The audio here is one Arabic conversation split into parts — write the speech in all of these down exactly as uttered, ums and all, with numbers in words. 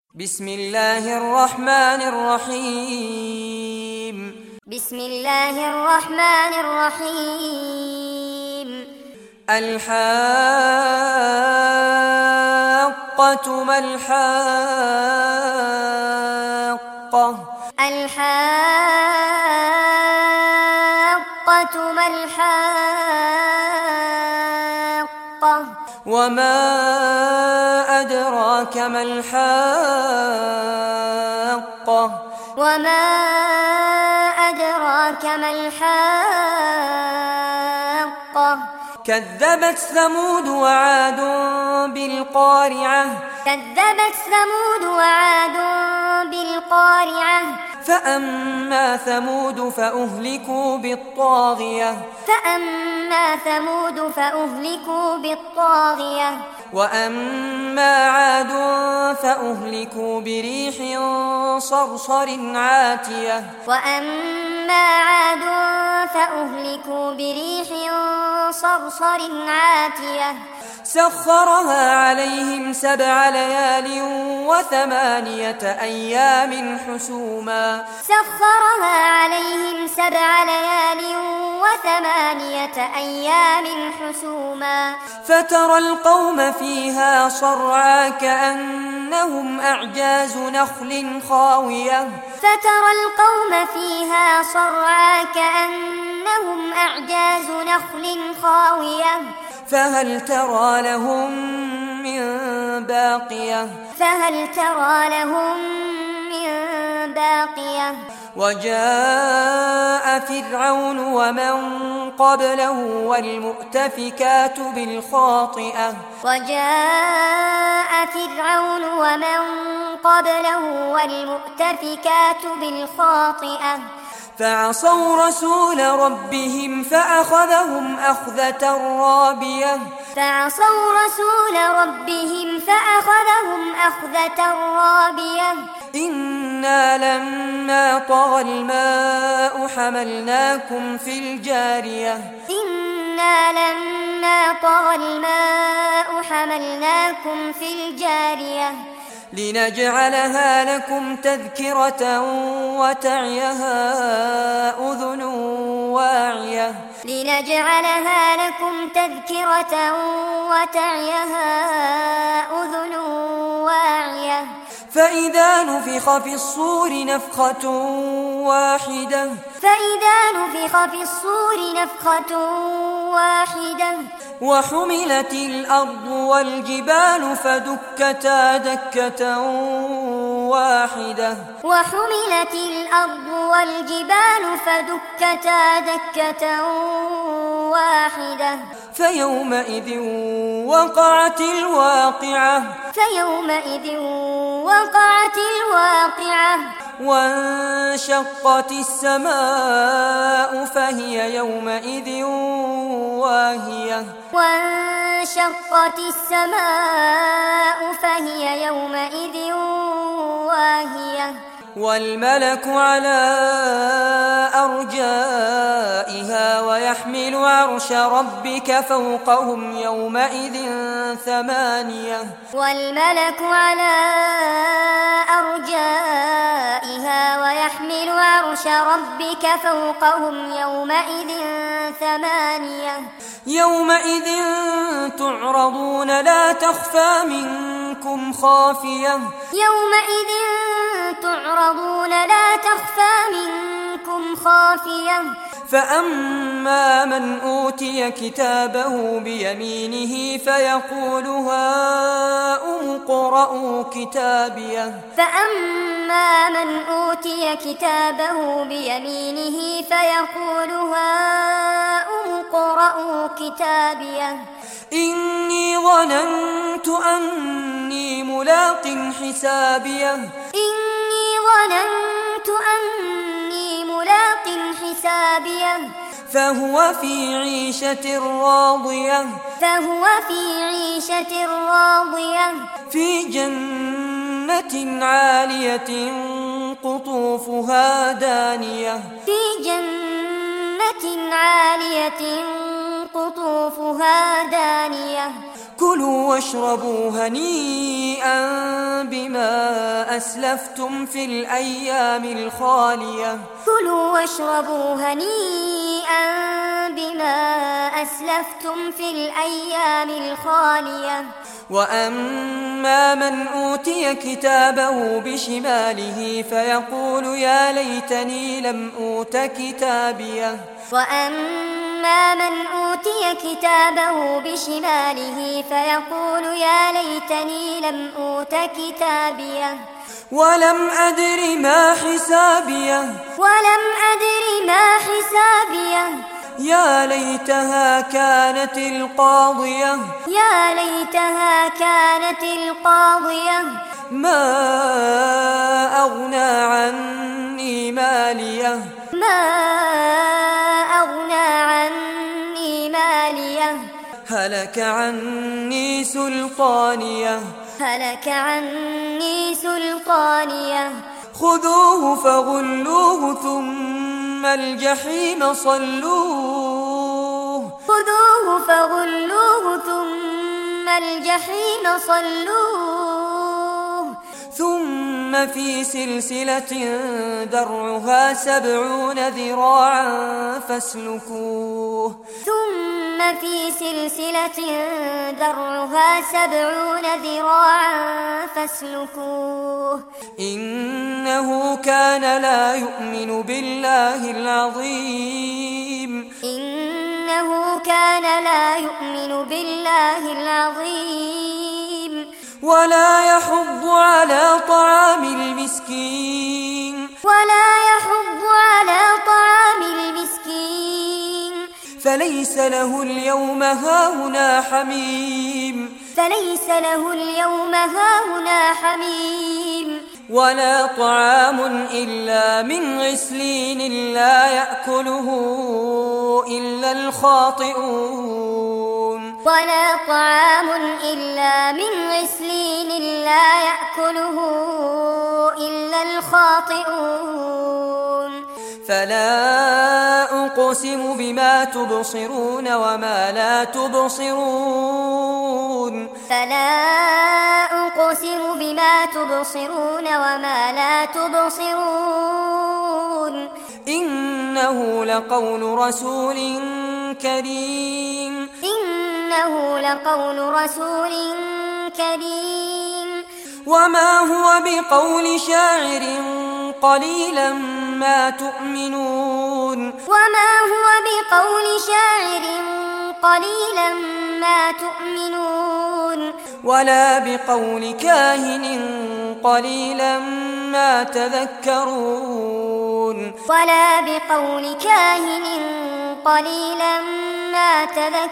بسم الله الرحمن الرحيم بسم الله الرحمن الرحيم الحاقة ما الحاقة الحاقة ما الحاقة وما أدراك ما الحاقة وما أدراك ما الحاقة كذبت ثمود وعاد بالقارعة كذبت ثمود وعاد بالقارعة فأما ثمود فأهلكوا بالطاغية فأما ثمود فأهلكوا بالطاغية وأما عاد فأهلكوا بريح صرصر عاتية وأما عاد فأهلكوا بريح صرصر عاتية سخرها عليهم سبع ليال وثمانية أيام حسوما سخرها عليهم سبع ليال وثمانية أيام حسوما فترى القوم فيها صرعى كأنهم أعجاز نخل خاوية فترى القوم فيها صرعى كأنهم أعجاز نخل خاوية فهل ترى لهم من باقية فهل ترى لهم من باقية وجاء فرعون ومن قبله والمؤتفكات بالخاطئة وجاء فرعون ومن قبله والمؤتفكات بالخاطئة فعصوا رسول ربهم فأخذهم أخذة رابية فعصوا رسول ربهم فأخذهم أخذة رابية إنا لما طغى الماء حملناكم في الجارية إنا لما طغى الماء حملناكم في الجارية لنجعلها لكم تذكرة وتعيها أذن واعية لنجعلها لكم تذكرة وتعيها أذن واعية فإذا نفخ في الصور نفخة واحدة فإذا نفخ في الصور نفخة واحدة وحملت الأرض والجبال فدكتا دكة واحدة وحملت الأرض والجبال فدكتا دكة واحدة فيومئذ وقعت الواقعة فيومئذ وقعت الواقعة وانشقت السماء فهي يومئذ واهية وانشقت السماء فهي يومئذ واهية والملك على أرجائها ويحمل عرش ربك فوقهم يومئذ ثمانية والملك على أرجائها ويحمل عرش ربك فوقهم يومئذ ثمانية يومئذ تعرضون لا تخفى منكم خافية يومئذ تعرضون لا تخفى منكم خافية فأما من أوتي كتابه بيمينه فيقول هاؤم اقرءوا كتابيه فأما من أوتي كتابه بيمينه فيقول هاؤم اقرءوا كتابيه إني ظننت أني ملاق حسابيه إني ظننت أني ملاق حسابيه فهو في عيشة راضية فهو في عيشة راضية في جنة عالية قطوفها دانية في جنة عالية قطوفها دانية كلوا واشربوا هنيئا بما أسلفتم في الأيام الخالية كلوا واشربوا هنيئا بما أسلفتم في الأيام الخالية وأما من أوتي كتابه بشماله فيقول يا ليتني لم أوت كتابيه وأما من أوتي كتابه بشماله فيقول يا ليتني لم أوت كتابيه ولم أدر ما حسابيه ولم أدر ما حسابيه يا ليتها كانت القاضية يا ليتها كانت القاضية ما أغنى عني ماليه ما أغنى عني ماليه هلك عني سلطانيه هلك عني سلطانيه خذوه فغلوه ثم الجحيم صلوه خذوه فغلوه ثم الجحيم صلوه ثم في سلسلة درعها سبعون ذراعا فاسلكوه ثم في سلسلة درعها سبعون ذراعا فاسلكوه إنه كان لا يؤمن بالله العظيم إنه كان لا يؤمن بالله العظيم ولا يحض على طعام المسكين ولا يحض على طعام المسكين فليس له اليوم هاهنا حميم فليس له اليوم هاهنا حميم ولا طعام إلا من غسلين لا يأكله إلا الخاطئون ولا طعام إلا من غسلين لا يأكله إلا الخاطئون فلا أقسم بما تبصرون وما لا تبصرون فلا أقسم بما تبصرون وما لا تبصرون إنه لقول رسول كريم إنه لقول رسول كريم وما هو بقول شاعر قليلا ما تؤمنون وما هو بقول شاعر قليلا ما تؤمنون ولا بقول كاهن قليلا ما تذكرون ولا بقول كاهن قليلا ما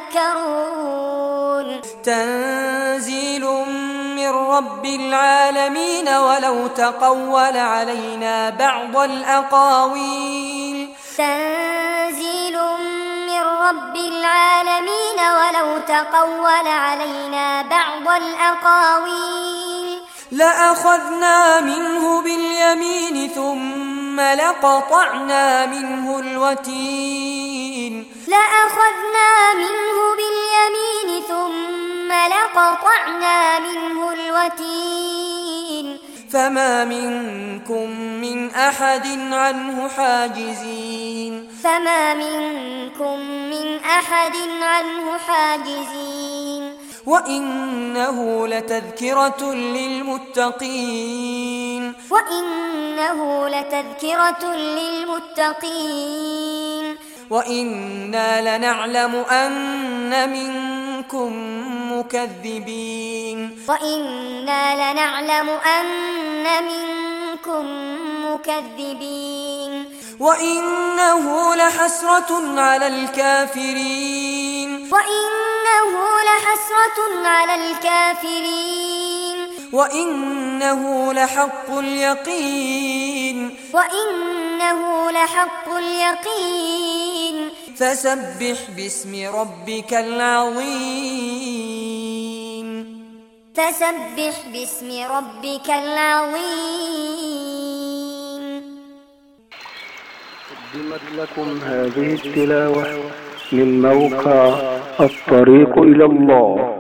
تذكرون تنزيل من رب العالمين ولو تقول علينا بعض الأقاويل تنزيل من رب العالمين ولو تقول علينا بعض الأقاويل لأخذنا منه باليمين ثم لقطعنا منه الوتين لأخذنا منه باليمين ثم لقطعنا منه الوتين فما منكم من أحد عنه حاجزين فما منكم من أحد عنه حاجزين وإنه لتذكرة للمتقين وإنه لتذكرة للمتقين وإنا لنعلم أن منكم مكذبين وإنا لنعلم أن منكم مكذبين وإنه لحسرة على الكافرين وإنه لحسرة على الكافرين وإنه لحق اليقين وإنه لحق اليقين فسبح باسم ربك العظيم فسبح باسم ربك العظيم. قدمت لكم هذه التلاوة من موقع الطريق إلى الله.